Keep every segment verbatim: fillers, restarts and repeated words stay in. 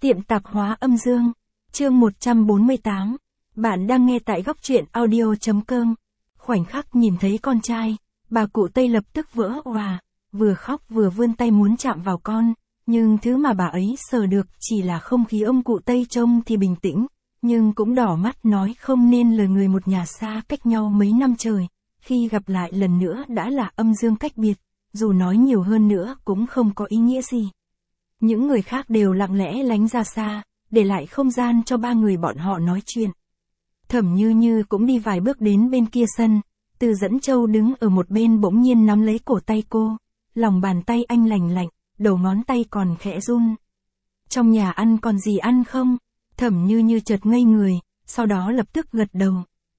Tiệm tạp hóa âm dương, chương một trăm bốn mươi tám. Bạn đang nghe tại góc truyện audio.com. Khoảnh khắc nhìn thấy con trai, bà cụ Tây lập tức vỡ òa, vừa khóc vừa vươn tay muốn chạm vào con, nhưng thứ mà bà ấy sờ được chỉ là không khí. Ông cụ Tây trông thì bình tĩnh, nhưng cũng đỏ mắt nói không nên lời. Người một nhà xa cách nhau mấy năm trời, khi gặp lại lần nữa đã là âm dương cách biệt, dù nói nhiều hơn nữa cũng không có ý nghĩa gì. Những người khác đều lặng lẽ lánh ra xa, để lại không gian cho ba người bọn họ nói chuyện. Thẩm Như Như cũng đi vài bước đến bên kia sân, Từ Dẫn Châu đứng ở một bên bỗng nhiên nắm lấy cổ tay cô, lòng bàn tay anh lành lạnh, đầu ngón tay còn khẽ run. Trong nhà ăn còn gì ăn không? Thẩm Như Như chợt ngây người, sau đó lập tức gật đầu.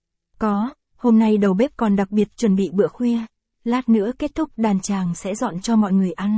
Có, hôm nay đầu bếp còn đặc biệt chuẩn bị bữa khuya, lát nữa kết thúc đàn tràng sẽ dọn cho mọi người ăn.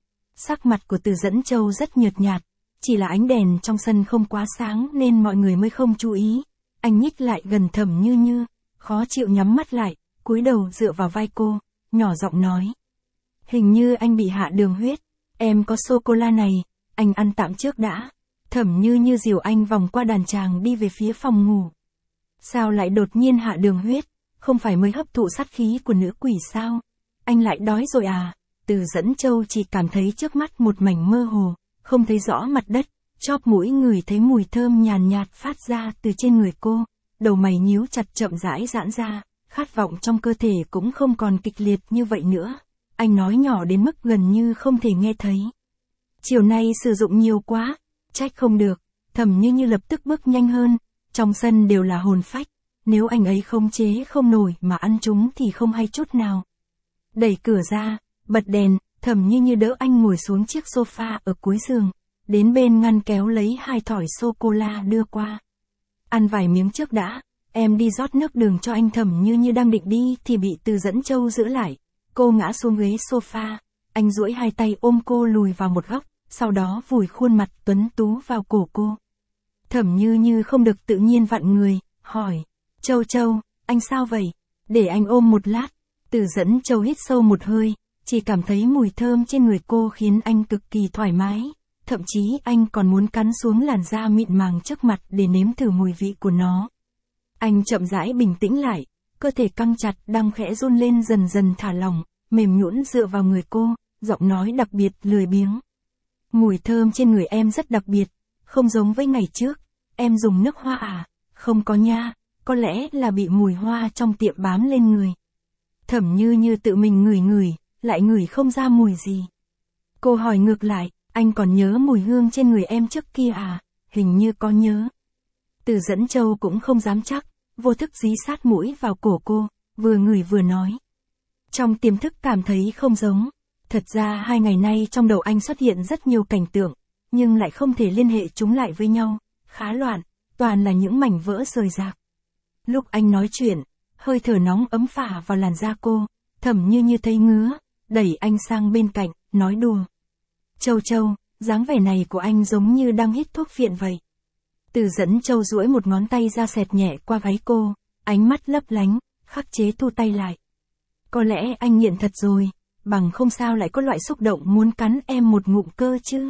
Sắc mặt của Từ Dẫn Châu rất nhợt nhạt, chỉ là ánh đèn trong sân không quá sáng nên mọi người mới không chú ý. Anh nhích lại gần Thẩm Như Như, khó chịu nhắm mắt lại, cúi đầu dựa vào vai cô, nhỏ giọng nói. Hình như anh bị hạ đường huyết, em có sô-cô-la này, anh ăn tạm trước đã. Thẩm Như Như dìu anh vòng qua đàn tràng đi về phía phòng ngủ. Sao lại đột nhiên hạ đường huyết, không phải mới hấp thụ sát khí của nữ quỷ sao? Anh lại đói rồi à? Từ Dẫn Châu chỉ cảm thấy trước mắt một mảnh mơ hồ, không thấy rõ mặt đất, chóp mũi ngửi thấy mùi thơm nhàn nhạt phát ra từ trên người cô, đầu mày nhíu chặt chậm rãi giãn ra, khát vọng trong cơ thể cũng không còn kịch liệt như vậy nữa. Anh nói nhỏ đến mức gần như không thể nghe thấy. Chiều nay sử dụng nhiều quá, trách không được. Thẩm Như Như lập tức bước nhanh hơn, trong sân đều là hồn phách, nếu anh ấy khống chế không nổi mà ăn chúng thì không hay chút nào. Đẩy cửa ra, bật đèn, Thẩm Như Như đỡ anh ngồi xuống chiếc sofa ở cuối giường, đến bên ngăn kéo lấy hai thỏi sô-cô-la đưa qua. Ăn vài miếng trước đã, em đi rót nước đường cho anh. Thẩm Như Như đang định đi thì bị Từ Dẫn Châu giữ lại. Cô ngã xuống ghế sofa, anh duỗi hai tay ôm cô lùi vào một góc, sau đó vùi khuôn mặt tuấn tú vào cổ cô. Thẩm Như Như không được tự nhiên vặn người, hỏi, Châu Châu, anh sao vậy? Để anh ôm một lát. Từ Dẫn Châu hít sâu một hơi, chỉ cảm thấy mùi thơm trên người cô khiến anh cực kỳ thoải mái, thậm chí anh còn muốn cắn xuống làn da mịn màng trước mặt để nếm thử mùi vị của nó. Anh chậm rãi bình tĩnh lại, cơ thể căng chặt đang khẽ run lên dần dần thả lỏng, mềm nhũn dựa vào người cô, giọng nói đặc biệt lười biếng. Mùi thơm trên người em rất đặc biệt, không giống với ngày trước, em dùng nước hoa à? Không có nha, có lẽ là bị mùi hoa trong tiệm bám lên người. Thẩm Như Như tự mình ngửi ngửi, lại ngửi không ra mùi gì. Cô hỏi ngược lại, anh còn nhớ mùi hương trên người em trước kia à? Hình như có nhớ. Từ Dẫn Châu cũng không dám chắc, vô thức dí sát mũi vào cổ cô, vừa ngửi vừa nói. Trong tiềm thức cảm thấy không giống. Thật ra hai ngày nay trong đầu anh xuất hiện rất nhiều cảnh tượng, nhưng lại không thể liên hệ chúng lại với nhau, khá loạn, toàn là những mảnh vỡ rời rạc. Lúc anh nói chuyện, hơi thở nóng ấm phả vào làn da cô, Thẩm Như Như thấy ngứa, đẩy anh sang bên cạnh, nói đùa. Châu Châu, dáng vẻ này của anh giống như đang hít thuốc phiện vậy. Từ Dẫn Châu duỗi một ngón tay ra xẹt nhẹ qua gáy cô, ánh mắt lấp lánh, khắc chế thu tay lại. Có lẽ anh nghiện thật rồi, bằng không sao lại có loại xúc động muốn cắn em một ngụm cơ chứ.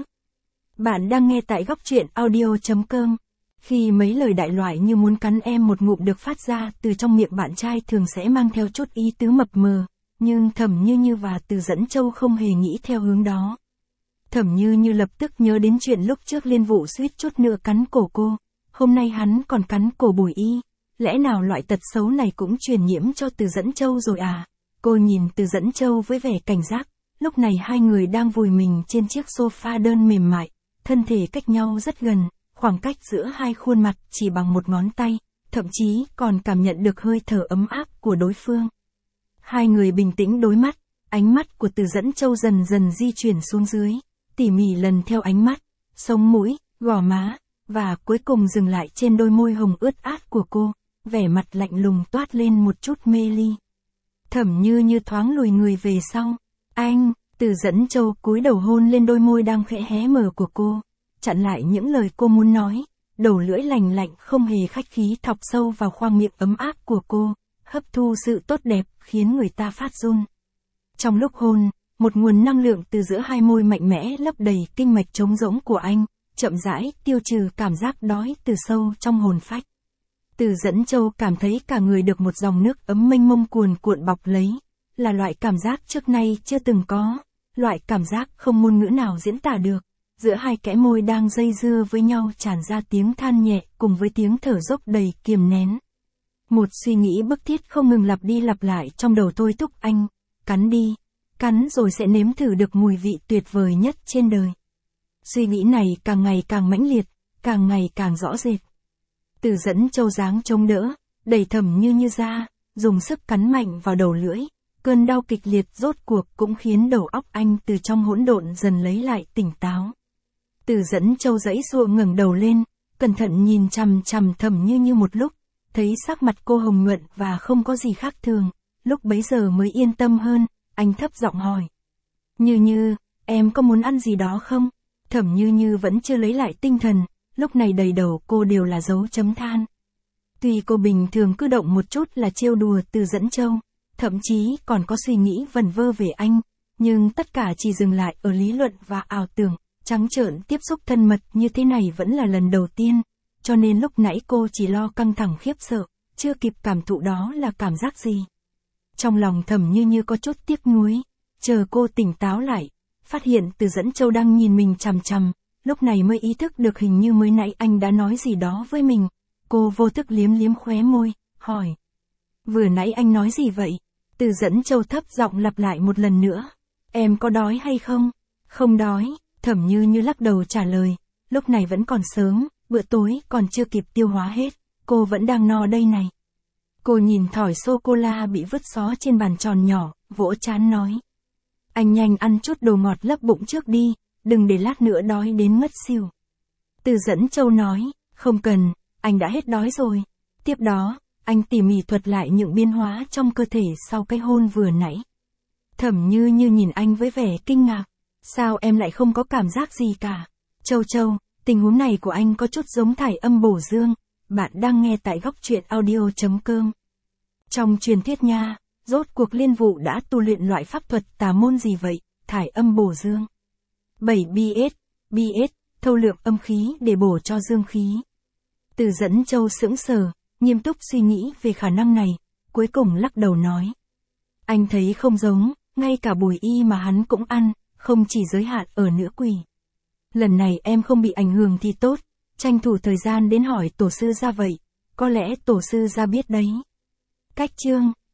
Bạn đang nghe tại góc truyện audio.com. Khi mấy lời đại loại như muốn cắn em một ngụm được phát ra từ trong miệng bạn trai thường sẽ mang theo chút ý tứ mập mờ, nhưng Thẩm Như Như và Từ Dẫn Châu không hề nghĩ theo hướng đó. Thẩm Như Như lập tức nhớ đến chuyện lúc trước Liên Vũ suýt chút nữa cắn cổ cô, hôm nay hắn còn cắn cổ Bùi Y, lẽ nào loại tật xấu này cũng truyền nhiễm cho Từ Dẫn Châu rồi à? Cô nhìn Từ Dẫn Châu với vẻ cảnh giác, lúc này hai người đang vùi mình trên chiếc sofa đơn mềm mại, thân thể cách nhau rất gần, khoảng cách giữa hai khuôn mặt chỉ bằng một ngón tay, thậm chí còn cảm nhận được hơi thở ấm áp của đối phương. Hai người bình tĩnh đối mắt, ánh mắt của Từ Dẫn Châu dần dần di chuyển xuống dưới, tỉ mỉ lần theo ánh mắt, sống mũi, gò má, và cuối cùng dừng lại trên đôi môi hồng ướt át của cô, vẻ mặt lạnh lùng toát lên một chút mê ly. Thẩm Như Như thoáng lùi người về sau. Anh, Từ Dẫn Châu cúi đầu hôn lên đôi môi đang khẽ hé mở của cô, chặn lại những lời cô muốn nói, đầu lưỡi lành lạnh không hề khách khí thọc sâu vào khoang miệng ấm áp của cô, hấp thu sự tốt đẹp khiến người ta phát run. Trong lúc hôn, một nguồn năng lượng từ giữa hai môi mạnh mẽ lấp đầy kinh mạch trống rỗng của anh, chậm rãi tiêu trừ cảm giác đói từ sâu trong hồn phách. Từ Dẫn Châu cảm thấy cả người được một dòng nước ấm mênh mông cuồn cuộn bọc lấy, là loại cảm giác trước nay chưa từng có, loại cảm giác không ngôn ngữ nào diễn tả được. Giữa hai kẽ môi đang dây dưa với nhau tràn ra tiếng than nhẹ cùng với tiếng thở dốc đầy kiềm nén. Một suy nghĩ bức thiết không ngừng lặp đi lặp lại trong đầu thôi thúc anh, cắn đi, cắn rồi sẽ nếm thử được mùi vị tuyệt vời nhất trên đời. Suy nghĩ này càng ngày càng mãnh liệt, càng ngày càng rõ rệt. Từ Dẫn Châu dáng chống đỡ, đẩy Thẩm Như Như ra, dùng sức cắn mạnh vào đầu lưỡi. Cơn đau kịch liệt rốt cuộc cũng khiến đầu óc anh từ trong hỗn độn dần lấy lại tỉnh táo. Từ Dẫn Châu giãy giụa ngẩng đầu lên, cẩn thận nhìn chằm chằm Thẩm Như Như một lúc, thấy sắc mặt cô hồng nhuận và không có gì khác thường, lúc bấy giờ mới yên tâm hơn, anh thấp giọng hỏi. Như Như, em có muốn ăn gì đó không? Thẩm Như Như vẫn chưa lấy lại tinh thần, lúc này đầy đầu cô đều là dấu chấm than. Tuy cô bình thường cứ động một chút là trêu đùa Từ Dẫn Châu, thậm chí còn có suy nghĩ vẩn vơ về anh, nhưng tất cả chỉ dừng lại ở lý luận và ảo tưởng, trắng trợn tiếp xúc thân mật như thế này vẫn là lần đầu tiên, cho nên lúc nãy cô chỉ lo căng thẳng khiếp sợ, chưa kịp cảm thụ đó là cảm giác gì. Trong lòng Thẩm Như Như có chút tiếc nuối, chờ cô tỉnh táo lại, phát hiện Từ Dẫn Châu đang nhìn mình chằm chằm, lúc này mới ý thức được hình như mới nãy anh đã nói gì đó với mình. Cô vô thức liếm liếm khóe môi, hỏi. Vừa nãy anh nói gì vậy? Từ Dẫn Châu thấp giọng lặp lại một lần nữa. Em có đói hay không? Không đói, Thẩm Như Như lắc đầu trả lời. Lúc này vẫn còn sớm, bữa tối còn chưa kịp tiêu hóa hết, cô vẫn đang no đây này. Cô nhìn thỏi sô-cô-la bị vứt xó trên bàn tròn nhỏ, vỗ trán nói. Anh nhanh ăn chút đồ ngọt lấp bụng trước đi, đừng để lát nữa đói đến ngất xỉu. Từ Dẫn Châu nói, không cần, anh đã hết đói rồi. Tiếp đó, anh tỉ mỉ thuật lại những biến hóa trong cơ thể sau cái hôn vừa nãy. Thẩm Như Như nhìn anh với vẻ kinh ngạc. Sao em lại không có cảm giác gì cả? Châu Châu, tình huống này của anh có chút giống thải âm bổ dương. Bạn đang nghe tại góc truyện audio chấm com. Trong truyền thuyết nha, rốt cuộc Liên Vụ đã tu luyện loại pháp thuật tà môn gì vậy? Thải âm bổ dương. bảy bê ét, bê ét, thâu lượng âm khí để bổ cho dương khí. Từ Dẫn Châu sững sờ, nghiêm túc suy nghĩ về khả năng này, cuối cùng lắc đầu nói. Anh thấy không giống, ngay cả bùi y mà hắn cũng ăn, không chỉ giới hạn ở nữ quỷ. Lần này em không bị ảnh hưởng thì tốt, tranh thủ thời gian đến hỏi tổ sư gia vậy, có lẽ tổ sư gia biết đấy. Cách chương